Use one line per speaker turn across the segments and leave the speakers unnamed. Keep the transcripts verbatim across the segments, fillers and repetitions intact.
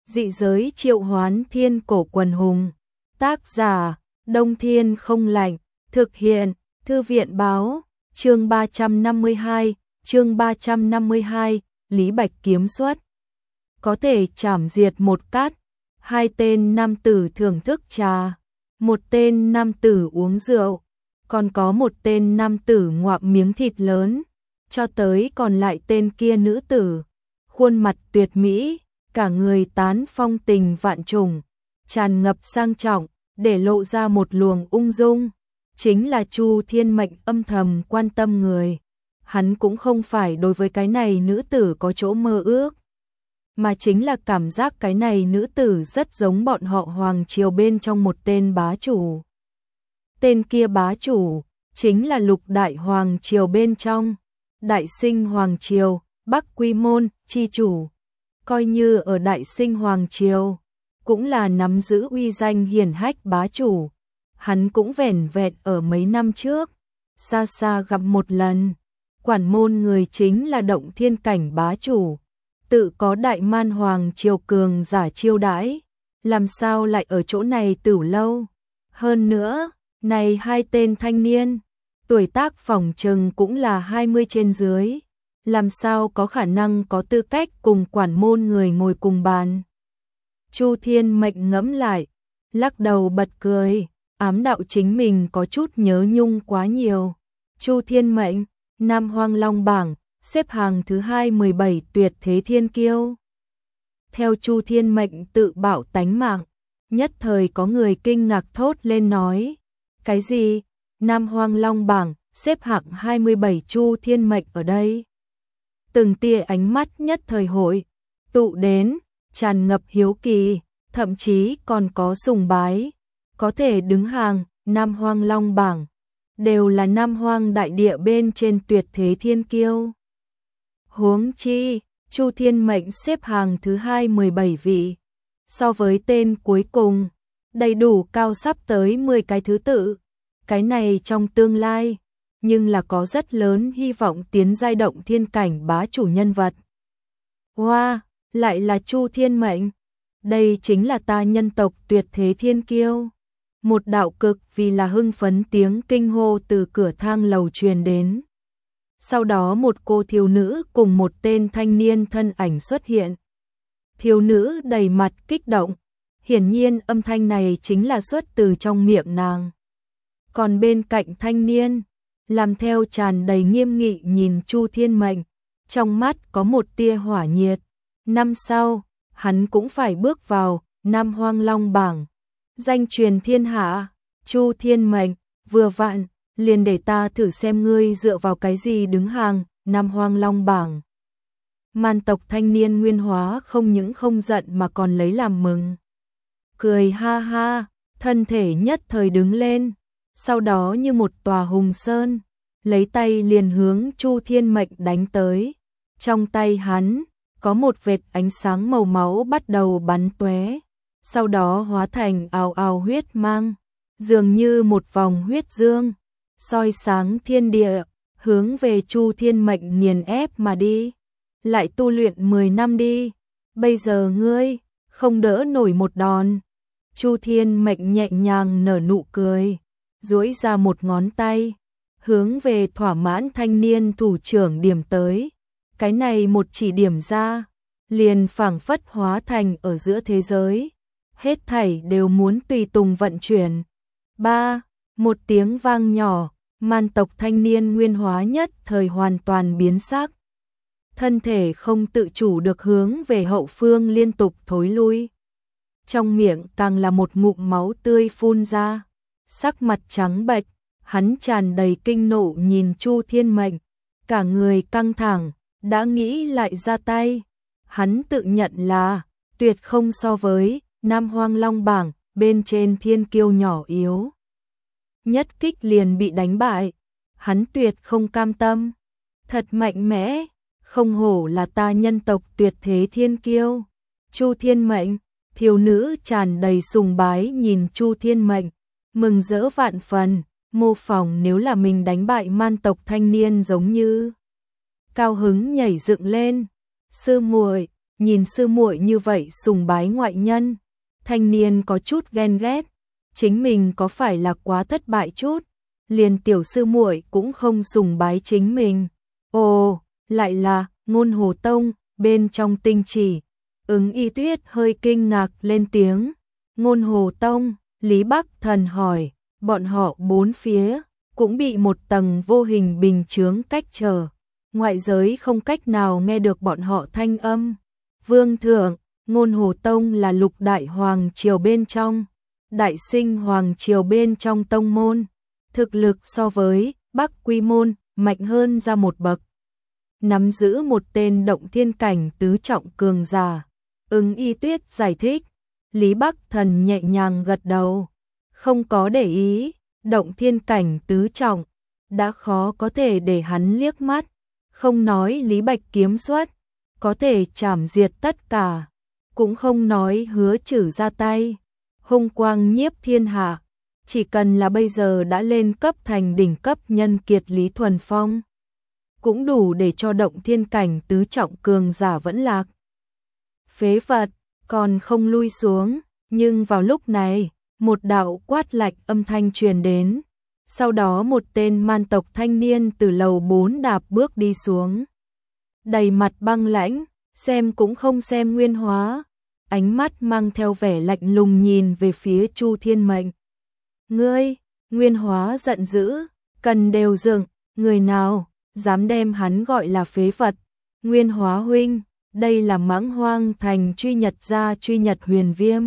Dị giới triệu hoán thiên cổ quần hùng. Tác giả, Đông Thiên không lạnh. Thực hiện, Thư viện báo. Chương ba trăm năm mươi hai, chương ba trăm năm mươi hai, Lý Bạch kiếm xuất. Có thể chảm diệt một cát. Hai tên nam tử thưởng thức trà. Một tên nam tử uống rượu. Còn có một tên nam tử ngoạm miếng thịt lớn. Cho tới còn lại tên kia nữ tử. Khuôn mặt tuyệt mỹ, cả người tán phong tình vạn trùng, tràn ngập sang trọng, để lộ ra một luồng ung dung. Chính là Chu Thiên Mệnh âm thầm quan tâm người. Hắn cũng không phải đối với cái này nữ tử có chỗ mơ ước, mà chính là cảm giác cái này nữ tử rất giống bọn họ Hoàng Triều bên trong một tên bá chủ. Tên kia bá chủ, chính là Lục Đại Hoàng Triều bên trong, Đại Sinh Hoàng Triều, Bắc Quy Môn, chi chủ. Coi như ở Đại Sinh Hoàng Triều, cũng là nắm giữ uy danh hiển hách bá chủ. Hắn cũng vẻn vẹn ở mấy năm trước, xa xa gặp một lần. Quản môn người chính là Động Thiên cảnh bá chủ, tự có Đại Man Hoàng Triều cường giả chiêu đãi, làm sao lại ở chỗ này tửu lâu. Hơn nữa, này hai tên thanh niên, tuổi tác phỏng chừng cũng là hai mươi trên dưới, làm sao có khả năng có tư cách cùng quản môn người ngồi cùng bàn. Chu Thiên Mệnh ngẫm lại, lắc đầu bật cười, ám đạo chính mình có chút nhớ nhung quá nhiều. Chu Thiên Mệnh, Nam Hoang Long bảng, xếp hàng thứ hai mươi bảy tuyệt thế thiên kiêu. Theo Chu Thiên Mệnh tự bảo tánh mạng, nhất thời có người kinh ngạc thốt lên nói. Cái gì? Nam Hoang Long bảng, xếp hạng hai mươi bảy Chu Thiên Mệnh ở đây. Từng tia ánh mắt nhất thời hội tụ đến, tràn ngập hiếu kỳ, thậm chí còn có sùng bái. Có thể đứng hàng Nam Hoang Long bảng, đều là Nam Hoang đại địa bên trên tuyệt thế thiên kiêu. Huống chi, Chu Thiên Mệnh xếp hàng thứ hai mươi bảy vị, so với tên cuối cùng, đầy đủ cao sắp tới mười cái thứ tự. Cái này trong tương lai, nhưng là có rất lớn hy vọng tiến giai Động Thiên cảnh bá chủ nhân vật. Hoa, wow, lại là Chu Thiên Mệnh. Đây chính là ta nhân tộc tuyệt thế thiên kiêu. Một đạo cực vì là hưng phấn tiếng kinh hô từ cửa thang lầu truyền đến. Sau đó một cô thiếu nữ cùng một tên thanh niên thân ảnh xuất hiện. Thiếu nữ đầy mặt kích động, hiển nhiên âm thanh này chính là xuất từ trong miệng nàng. Còn bên cạnh thanh niên, làm theo tràn đầy nghiêm nghị nhìn Chu Thiên Mệnh, trong mắt có một tia hỏa nhiệt. Năm sau, hắn cũng phải bước vào Nam Hoang Long bảng, danh truyền thiên hạ. Chu Thiên Mệnh, vừa vặn, liền để ta thử xem ngươi dựa vào cái gì đứng hàng Nam Hoang Long bảng. Man tộc thanh niên Nguyên Hóa không những không giận mà còn lấy làm mừng. Cười ha ha, thân thể nhất thời đứng lên, sau đó như một tòa hùng sơn, lấy tay liền hướng Chu Thiên Mệnh đánh tới. Trong tay hắn, có một vệt ánh sáng màu máu bắt đầu bắn tóe, sau đó hóa thành ào ào huyết mang, dường như một vòng huyết dương, soi sáng thiên địa, hướng về Chu Thiên Mệnh nghiền ép mà đi. Lại tu luyện mười năm đi, bây giờ ngươi không đỡ nổi một đòn. Chu Thiên Mệnh nhẹ nhàng nở nụ cười, duỗi ra một ngón tay, hướng về thỏa mãn thanh niên thủ trưởng điểm tới. Cái này một chỉ điểm ra, liền phảng phất hóa thành ở giữa thế giới, hết thảy đều muốn tùy tùng vận chuyển. Ba, một tiếng vang nhỏ, man tộc thanh niên Nguyên Hóa nhất thời hoàn toàn biến sắc. Thân thể không tự chủ được hướng về hậu phương liên tục thối lui. Trong miệng càng là một ngụm máu tươi phun ra, sắc mặt trắng bệch, hắn tràn đầy kinh nộ nhìn Chu Thiên Mệnh, cả người căng thẳng, đã nghĩ lại ra tay. Hắn tự nhận là tuyệt không so với Nam Hoang Long bảng bên trên thiên kiêu nhỏ yếu. Nhất kích liền bị đánh bại, hắn tuyệt không cam tâm. Thật mạnh mẽ, không hổ là ta nhân tộc tuyệt thế thiên kiêu. Chu Thiên Mệnh, thiếu nữ tràn đầy sùng bái nhìn Chu Thiên Mệnh, mừng rỡ vạn phần, mô phỏng nếu là mình đánh bại man tộc thanh niên giống như. Cao hứng nhảy dựng lên. Sư muội, nhìn sư muội như vậy sùng bái ngoại nhân, thanh niên có chút ghen ghét, chính mình có phải là quá thất bại chút, liền tiểu sư muội cũng không sùng bái chính mình. Ồ, lại là Ngôn Hồ Tông, bên trong Tinh Chỉ. Ứng Y Tuyết hơi kinh ngạc lên tiếng. Ngôn Hồ Tông, Lý Bắc Thần hỏi, bọn họ bốn phía cũng bị một tầng vô hình bình chướng cách trở, ngoại giới không cách nào nghe được bọn họ thanh âm. Vương thượng, Ngôn Hồ Tông là lục đại hoàng triều bên trong, đại sinh hoàng triều bên trong tông môn, thực lực so với Bắc Quy môn mạnh hơn ra một bậc, nắm giữ một tên động thiên cảnh tứ trọng cường giả. Ứng Y Tuyết giải thích. Lý Bắc Thần nhẹ nhàng gật đầu, không có để ý, động thiên cảnh tứ trọng, đã khó có thể để hắn liếc mắt, không nói Lý Bạch kiếm xuất, có thể chảm diệt tất cả, cũng không nói hứa trừ ra tay, hung quang nhiếp thiên hạ, chỉ cần là bây giờ đã lên cấp thành đỉnh cấp nhân kiệt Lý Thuần Phong, cũng đủ để cho động thiên cảnh tứ trọng cường giả vẫn lạc. Phế vật, còn không lui xuống, nhưng vào lúc này, một đạo quát lạnh âm thanh truyền đến, sau đó một tên man tộc thanh niên từ lầu bốn đạp bước đi xuống. Đầy mặt băng lãnh, xem cũng không xem Nguyên Hóa, ánh mắt mang theo vẻ lạnh lùng nhìn về phía Chu Thiên Mệnh. Ngươi, Nguyên Hóa giận dữ, cần đều dựng, người nào dám đem hắn gọi là phế vật? Nguyên Hóa huynh, đây là Mãng Hoang Thành truy nhật gia truy nhật Huyền Viêm.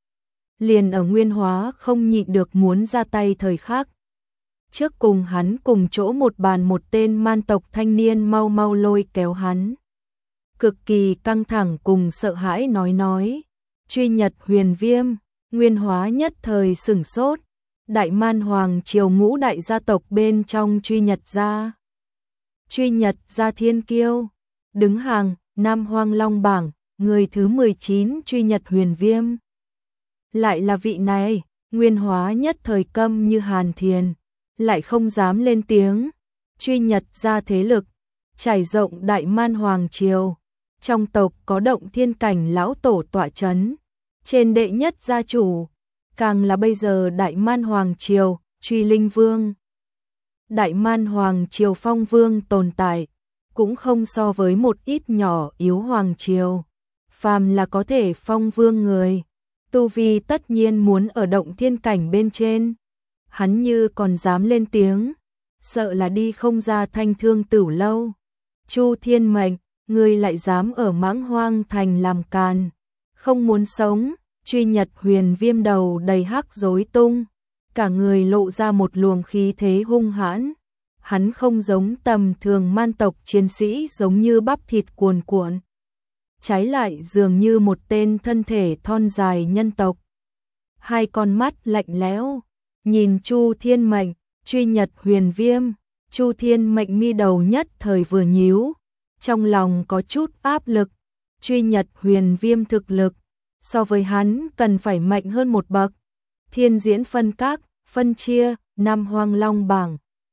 Liền ở Nguyên Hóa không nhịn được muốn ra tay thời khắc, trước cùng hắn cùng chỗ một bàn một tên man tộc thanh niên mau mau lôi kéo hắn. Cực kỳ căng thẳng cùng sợ hãi nói nói, truy nhật Huyền Viêm. Nguyên Hóa nhất thời sửng sốt, đại man hoàng triều ngũ đại gia tộc bên trong truy nhật gia. Truy nhật gia thiên kiêu, đứng hàng Nam Hoang Long bảng, người thứ mười chín truy nhật Huyền Viêm. Lại là vị này, Nguyên Hóa nhất thời câm như hàn thiền, lại không dám lên tiếng. Truy nhật gia thế lực, trải rộng đại man hoàng triều, trong tộc có động thiên cảnh lão tổ tọa chấn, trên đệ nhất gia chủ, càng là bây giờ đại man hoàng triều, truy linh vương. Đại man hoàng triều phong vương tồn tại, cũng không so với một ít nhỏ yếu hoàng triều. Phàm là có thể phong vương người, tu vi tất nhiên muốn ở động thiên cảnh bên trên. Hắn như còn dám lên tiếng, sợ là đi không ra Thanh Thương Tửu lâu. Chu Thiên Mệnh, ngươi lại dám ở Mãng Hoang Thành làm càn, không muốn sống. Truy nhật Huyền Viêm đầu đầy hắc rối tung, cả người lộ ra một luồng khí thế hung hãn. Hắn không giống tầm thường man tộc chiến sĩ giống như bắp thịt cuồn cuộn, trái lại dường như một tên thân thể thon dài nhân tộc. Hai con mắt lạnh lẽo nhìn Chu Thiên Mệnh. Truy nhật Huyền Viêm. Chu Thiên Mệnh mi đầu nhất thời vừa nhíu, trong lòng có chút áp lực. Truy nhật Huyền Viêm thực lực so với hắn cần phải mạnh hơn một bậc. Thiên diễn phân các, phân chia, Nam Hoang Long bảng,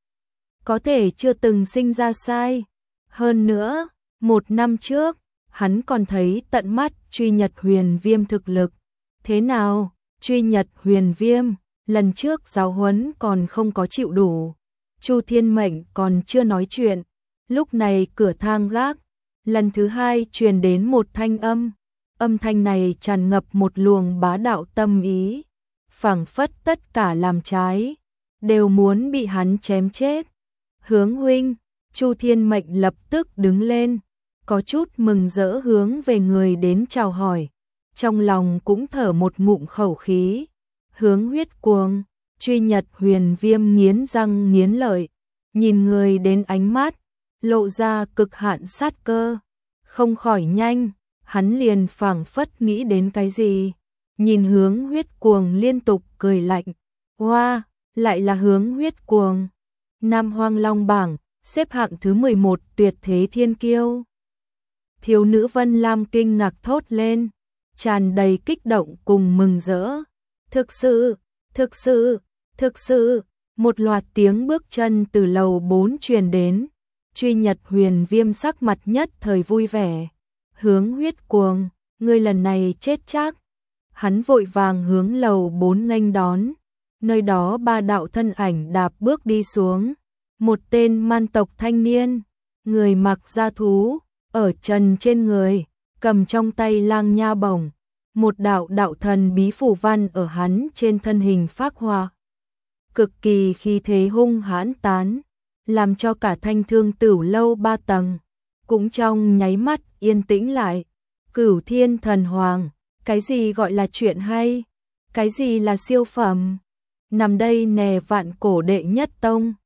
có thể chưa từng sinh ra sai. Hơn nữa, một năm trước, hắn còn thấy tận mắt Truy nhật Huyền Viêm thực lực. Thế nào, Truy nhật Huyền Viêm, lần trước giáo huấn còn không có chịu đủ. Chu Thiên Mệnh còn chưa nói chuyện, lúc này cửa thang gác, lần thứ hai truyền đến một thanh âm. Âm thanh này tràn ngập một luồng bá đạo tâm ý, phảng phất tất cả làm trái đều muốn bị hắn chém chết. Hướng huynh. Chu Thiên Mệnh lập tức đứng lên, có chút mừng rỡ hướng về người đến chào hỏi, trong lòng cũng thở một ngụm khẩu khí. Hướng Huyết Cuồng. Truy nhật Huyền Viêm nghiến răng nghiến lợi, nhìn người đến ánh mắt lộ ra cực hạn sát cơ, không khỏi nhanh. Hắn liền phảng phất nghĩ đến cái gì, nhìn Hướng Huyết Cuồng liên tục cười lạnh. Hoa, wow, lại là Hướng Huyết Cuồng. Nam Hoang Long bảng, xếp hạng thứ mười một tuyệt thế thiên kiêu. Thiếu nữ Vân Lam kinh ngạc thốt lên, tràn đầy kích động cùng mừng rỡ. Thực sự, thực sự, thực sự, một loạt tiếng bước chân từ lầu bốn truyền đến. Truy nhật Huyền Viêm sắc mặt nhất thời vui vẻ, Hướng Huyết Cuồng, ngươi lần này chết chắc. Hắn vội vàng hướng lầu bốn nghênh đón, nơi đó ba đạo thân ảnh đạp bước đi xuống. Một tên man tộc thanh niên, người mặc da thú, ở trần trên người, cầm trong tay lang nha bổng. Một đạo đạo thần bí phù văn ở hắn trên thân hình phác hoa. Cực kỳ khí thế hung hãn tán, làm cho cả Thanh Thương Tửu lâu ba tầng cũng trong nháy mắt yên tĩnh lại. Cửu Thiên Thần Hoàng, cái gì gọi là chuyện hay? Cái gì là siêu phẩm? Nằm đây nè vạn cổ đệ nhất tông.